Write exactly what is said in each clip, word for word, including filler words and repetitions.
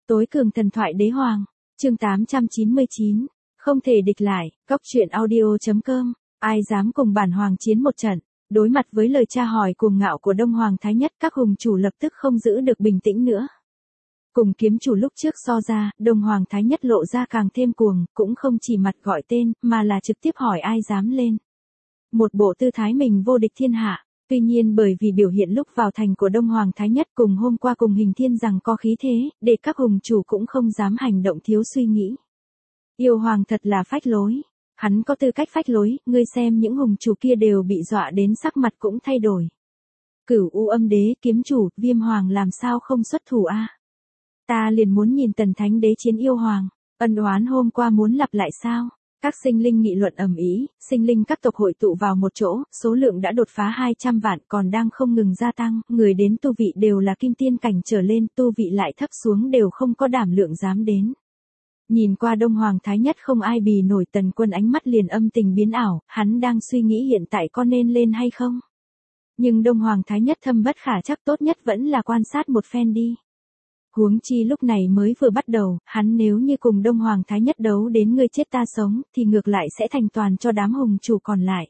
Tối cường thần thoại đế hoàng, chương tám trăm chín mươi chín, không thể địch lại, góc truyện audio.com, ai dám cùng bản hoàng chiến một trận. Đối mặt với lời tra hỏi cuồng ngạo của Đông Hoàng Thái Nhất, các hùng chủ lập tức không giữ được bình tĩnh nữa. Cùng kiếm chủ lúc trước so ra, Đông Hoàng Thái Nhất lộ ra càng thêm cuồng, cũng không chỉ mặt gọi tên, mà là trực tiếp hỏi ai dám lên. Một bộ tư thái mình vô địch thiên hạ. Tuy nhiên bởi vì biểu hiện lúc vào thành của Đông Hoàng Thái Nhất cùng hôm qua cùng Hình Thiên rằng có khí thế, để các hùng chủ cũng không dám hành động thiếu suy nghĩ. Yêu hoàng thật là phách lối. Hắn có tư cách phách lối, ngươi xem những hùng chủ kia đều bị dọa đến sắc mặt cũng thay đổi. Cửu U Âm Đế, kiếm chủ, Viêm Hoàng làm sao không xuất thủ a? Ta liền muốn nhìn Tần Thánh Đế chiến yêu hoàng, ân oán hôm qua muốn lặp lại sao? Các sinh linh nghị luận ầm ĩ, sinh linh các tộc hội tụ vào một chỗ, số lượng đã đột phá hai trăm vạn còn đang không ngừng gia tăng, người đến tu vị đều là kim tiên cảnh trở lên, tu vị lại thấp xuống đều không có đảm lượng dám đến. Nhìn qua Đông Hoàng Thái Nhất không ai bì nổi, Tần Quân ánh mắt liền âm tình biến ảo, hắn đang suy nghĩ hiện tại có nên lên hay không. Nhưng Đông Hoàng Thái Nhất thâm bất khả chắc, tốt nhất vẫn là quan sát một phen đi. Huống chi lúc này mới vừa bắt đầu, hắn nếu như cùng Đông Hoàng Thái Nhất đấu đến ngươi chết ta sống, thì ngược lại sẽ thành toàn cho đám hùng chủ còn lại.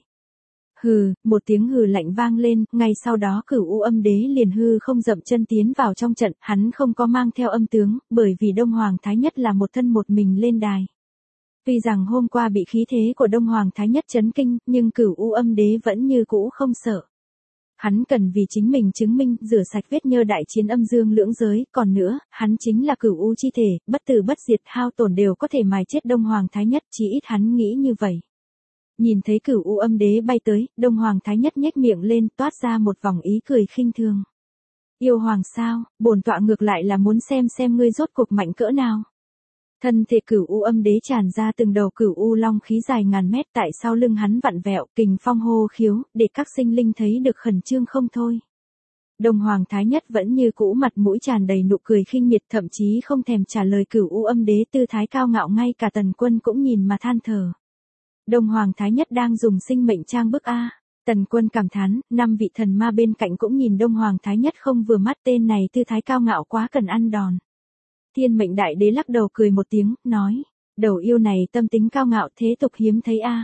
Hừ, một tiếng hừ lạnh vang lên, ngay sau đó Cửu U Âm Đế liền hư không dậm chân tiến vào trong trận, hắn không có mang theo âm tướng, bởi vì Đông Hoàng Thái Nhất là một thân một mình lên đài. Tuy rằng hôm qua bị khí thế của Đông Hoàng Thái Nhất chấn kinh, nhưng Cửu U Âm Đế vẫn như cũ không sợ. Hắn cần vì chính mình chứng minh, rửa sạch vết nhơ đại chiến âm dương lưỡng giới, còn nữa, hắn chính là Cửu U chi thể, bất tử bất diệt, hao tổn đều có thể mài chết Đông Hoàng Thái Nhất, chỉ ít hắn nghĩ như vậy. Nhìn thấy Cửu U Âm Đế bay tới, Đông Hoàng Thái Nhất nhếch miệng lên, toát ra một vòng ý cười khinh thường. Yêu hoàng sao, bổn tọa ngược lại là muốn xem xem ngươi rốt cuộc mạnh cỡ nào. Thân thể Cửu U Âm Đế tràn ra từng đầu Cửu U long khí dài ngàn mét, tại sau lưng hắn vặn vẹo, kình phong hô khiếu, để các sinh linh thấy được khẩn trương không thôi. Đông Hoàng Thái Nhất vẫn như cũ mặt mũi tràn đầy nụ cười khinh miệt, thậm chí không thèm trả lời Cửu U Âm Đế tư thái cao ngạo, ngay cả Tần Quân cũng nhìn mà than thở. Đông Hoàng Thái Nhất đang dùng sinh mệnh trang bức a. Tần Quân cảm thán, năm vị thần ma bên cạnh cũng nhìn Đông Hoàng Thái Nhất không vừa mắt, tên này tư thái cao ngạo quá cần ăn đòn. Thiên Mệnh Đại Đế lắc đầu cười một tiếng, nói, đầu yêu này tâm tính cao ngạo thế tục hiếm thấy a.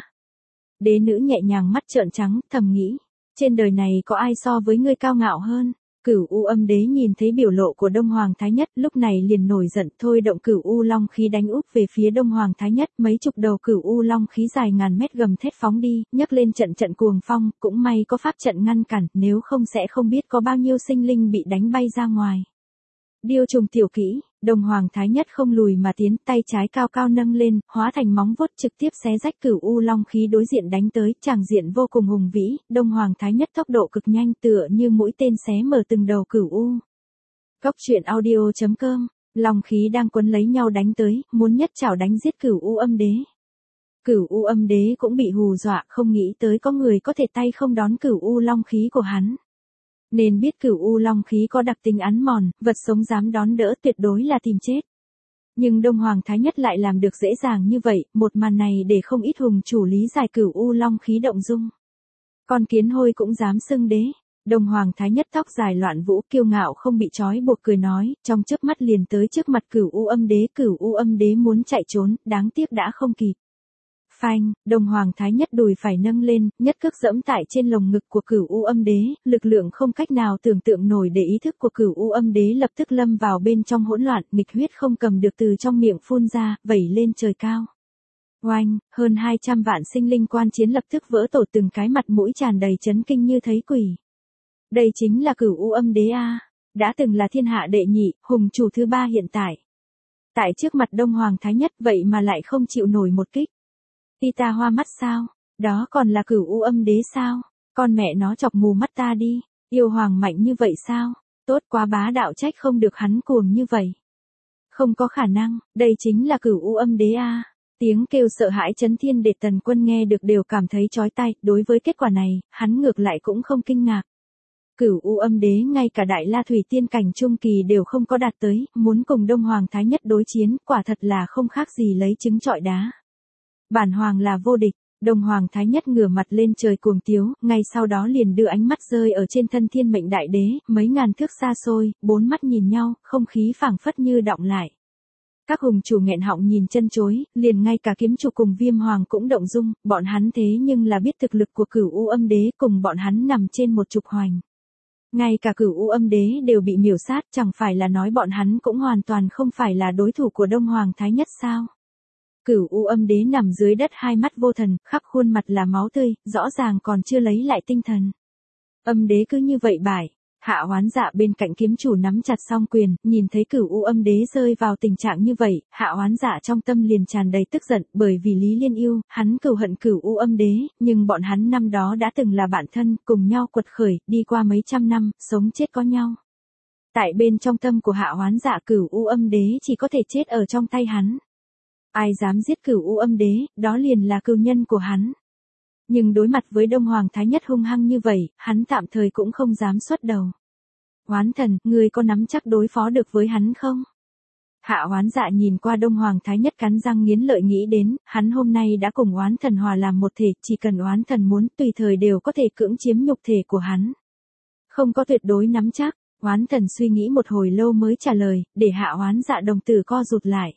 Đế nữ nhẹ nhàng mắt trợn trắng, thầm nghĩ, trên đời này có ai so với ngươi cao ngạo hơn. Cửu U Âm Đế nhìn thấy biểu lộ của Đông Hoàng Thái Nhất, lúc này liền nổi giận, thôi động Cửu U long khí đánh úp về phía Đông Hoàng Thái Nhất, mấy chục đầu Cửu U long khí dài ngàn mét gầm thét phóng đi, nhấc lên trận trận cuồng phong, cũng may có pháp trận ngăn cản, nếu không sẽ không biết có bao nhiêu sinh linh bị đánh bay ra ngoài. Điêu trùng tiểu kỹ, Đông Hoàng Thái Nhất không lùi mà tiến, tay trái cao cao nâng lên, hóa thành móng vuốt trực tiếp xé rách Cửu U long khí đối diện đánh tới, tràng diện vô cùng hùng vĩ, Đông Hoàng Thái Nhất tốc độ cực nhanh, tựa như mũi tên xé mở từng đầu Cửu U. Góc truyện audio.com, long khí đang quấn lấy nhau đánh tới, muốn nhất chảo đánh giết Cửu U Âm Đế. Cửu U Âm Đế cũng bị hù dọa, không nghĩ tới có người có thể tay không đón Cửu U long khí của hắn. Nên biết Cửu U long khí có đặc tính ăn mòn, vật sống dám đón đỡ tuyệt đối là tìm chết. Nhưng Đông Hoàng Thái Nhất lại làm được dễ dàng như vậy, một màn này để không ít hùng chủ lý giải Cửu U long khí động dung. Con kiến hôi cũng dám xưng đế. Đông Hoàng Thái Nhất tóc dài loạn vũ, kiêu ngạo không bị trói buộc, cười nói, trong chớp mắt liền tới trước mặt Cửu U Âm Đế. Cửu U Âm Đế muốn chạy trốn, đáng tiếc đã không kịp. Phanh, Đông Hoàng Thái Nhất đùi phải nâng lên, nhất cước dẫm tại trên lồng ngực của Cửu U Âm Đế, lực lượng không cách nào tưởng tượng nổi để ý thức của Cửu U Âm Đế lập tức lâm vào bên trong hỗn loạn, nghịch huyết không cầm được từ trong miệng phun ra, vẩy lên trời cao. Oanh, hơn hai trăm vạn sinh linh quan chiến lập tức vỡ tổ, từng cái mặt mũi tràn đầy chấn kinh như thấy quỷ. Đây chính là Cửu U Âm Đế a, đã từng là thiên hạ đệ nhị, hùng chủ thứ ba hiện tại. Tại trước mặt Đông Hoàng Thái Nhất vậy mà lại không chịu nổi một kích. Y ta hoa mắt sao? Đó còn là Cửu U Âm Đế sao? Con mẹ nó chọc mù mắt ta đi. Yêu hoàng mạnh như vậy sao? Tốt quá, bá đạo, trách không được hắn cuồng như vậy. Không có khả năng, đây chính là Cửu U Âm Đế a. Tiếng kêu sợ hãi chấn thiên để Tần Quân nghe được đều cảm thấy chói tai, đối với kết quả này, hắn ngược lại cũng không kinh ngạc. Cửu U Âm Đế ngay cả Đại La Thủy Tiên cảnh trung kỳ đều không có đạt tới, muốn cùng Đông Hoàng Thái Nhất đối chiến, quả thật là không khác gì lấy trứng trọi đá. Bản hoàng là vô địch. Đông Hoàng Thái Nhất ngửa mặt lên trời cuồng tiếu, ngay sau đó liền đưa ánh mắt rơi ở trên thân Thiên Mệnh Đại Đế, mấy ngàn thước xa xôi, bốn mắt nhìn nhau, không khí phảng phất như đọng lại. Các hùng chủ nghẹn họng nhìn chân chối, liền ngay cả kiếm chủ cùng Viêm Hoàng cũng động dung, bọn hắn thế nhưng là biết thực lực của Cửu U Âm Đế, cùng bọn hắn nằm trên một trục hoành. Ngay cả Cửu U Âm Đế đều bị miểu sát, chẳng phải là nói bọn hắn cũng hoàn toàn không phải là đối thủ của Đông Hoàng Thái Nhất sao? Cửu U Âm Đế nằm dưới đất, hai mắt vô thần, khắp khuôn mặt là máu tươi, rõ ràng còn chưa lấy lại tinh thần. Âm Đế cứ như vậy bại. Hạ Hoán Dạ bên cạnh kiếm chủ nắm chặt song quyền, nhìn thấy Cửu U Âm Đế rơi vào tình trạng như vậy, Hạ Hoán Dạ trong tâm liền tràn đầy tức giận, bởi vì Lý Liên Yêu, hắn cừu hận Cửu U Âm Đế, nhưng bọn hắn năm đó đã từng là bạn thân, cùng nhau quật khởi, đi qua mấy trăm năm, sống chết có nhau. Tại bên trong tâm của Hạ Hoán Dạ, Cửu U Âm Đế chỉ có thể chết ở trong tay hắn. Ai dám giết Cửu U Âm Đế, đó liền là cừu nhân của hắn. Nhưng đối mặt với Đông Hoàng Thái Nhất hung hăng như vậy, hắn tạm thời cũng không dám xuất đầu. Hoán thần, ngươi có nắm chắc đối phó được với hắn không? Hạ Hoán Dạ nhìn qua Đông Hoàng Thái Nhất cắn răng nghiến lợi nghĩ đến, hắn hôm nay đã cùng Oán Thần hòa làm một thể, chỉ cần Oán Thần muốn, tùy thời đều có thể cưỡng chiếm nhục thể của hắn. Không có tuyệt đối nắm chắc, Oán Thần suy nghĩ một hồi lâu mới trả lời, để Hạ Hoán Dạ đồng tử co rụt lại.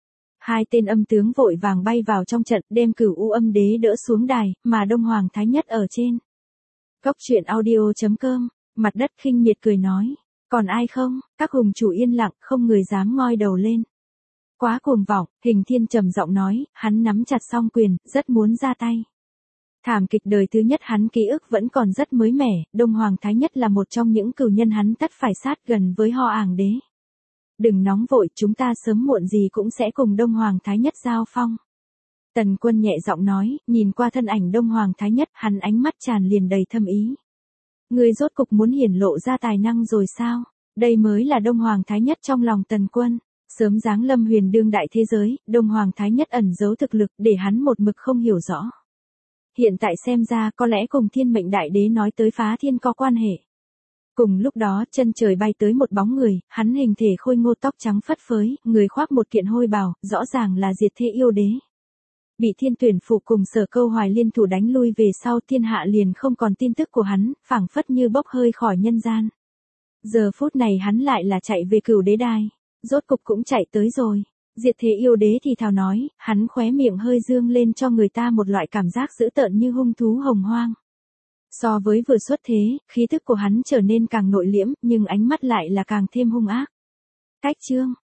Hai tên âm tướng vội vàng bay vào trong trận, đem Cửu U Âm Đế đỡ xuống đài, mà Đông Hoàng Thái Nhất ở trên. Góc truyện audio chấm com, mặt đất khinh miệt cười nói, còn ai không? Các hùng chủ yên lặng, không người dám ngoi đầu lên. Quá cuồng vọng, Hình Thiên trầm giọng nói, hắn nắm chặt song quyền, rất muốn ra tay. Thảm kịch đời thứ nhất hắn ký ức vẫn còn rất mới mẻ, Đông Hoàng Thái Nhất là một trong những cừu nhân hắn tất phải sát gần với Ho Ảng Đế. Đừng nóng vội, chúng ta sớm muộn gì cũng sẽ cùng Đông Hoàng Thái Nhất giao phong. Tần Quân nhẹ giọng nói, nhìn qua thân ảnh Đông Hoàng Thái Nhất, hắn ánh mắt tràn liền đầy thâm ý. Ngươi rốt cục muốn hiển lộ ra tài năng rồi sao? Đây mới là Đông Hoàng Thái Nhất trong lòng Tần Quân. Sớm giáng lâm huyền đương đại thế giới, Đông Hoàng Thái Nhất ẩn giấu thực lực để hắn một mực không hiểu rõ. Hiện tại xem ra có lẽ cùng Thiên Mệnh Đại Đế nói tới phá thiên có quan hệ. Cùng lúc đó, chân trời bay tới một bóng người, hắn hình thể khôi ngô, tóc trắng phất phới, người khoác một kiện hôi bào, rõ ràng là Diệt Thế Yêu Đế. Bị Thiên Tuyển Phụ cùng Sở Câu Hoài liên thủ đánh lui về sau, thiên hạ liền không còn tin tức của hắn, phảng phất như bốc hơi khỏi nhân gian. Giờ phút này hắn lại là chạy về Cửu Đế Đài, rốt cục cũng chạy tới rồi. Diệt Thế Yêu Đế thì thào nói, hắn khóe miệng hơi dương lên cho người ta một loại cảm giác dữ tợn như hung thú hồng hoang. So với vừa xuất thế, khí thức của hắn trở nên càng nội liễm, nhưng ánh mắt lại là càng thêm hung ác. Cách chương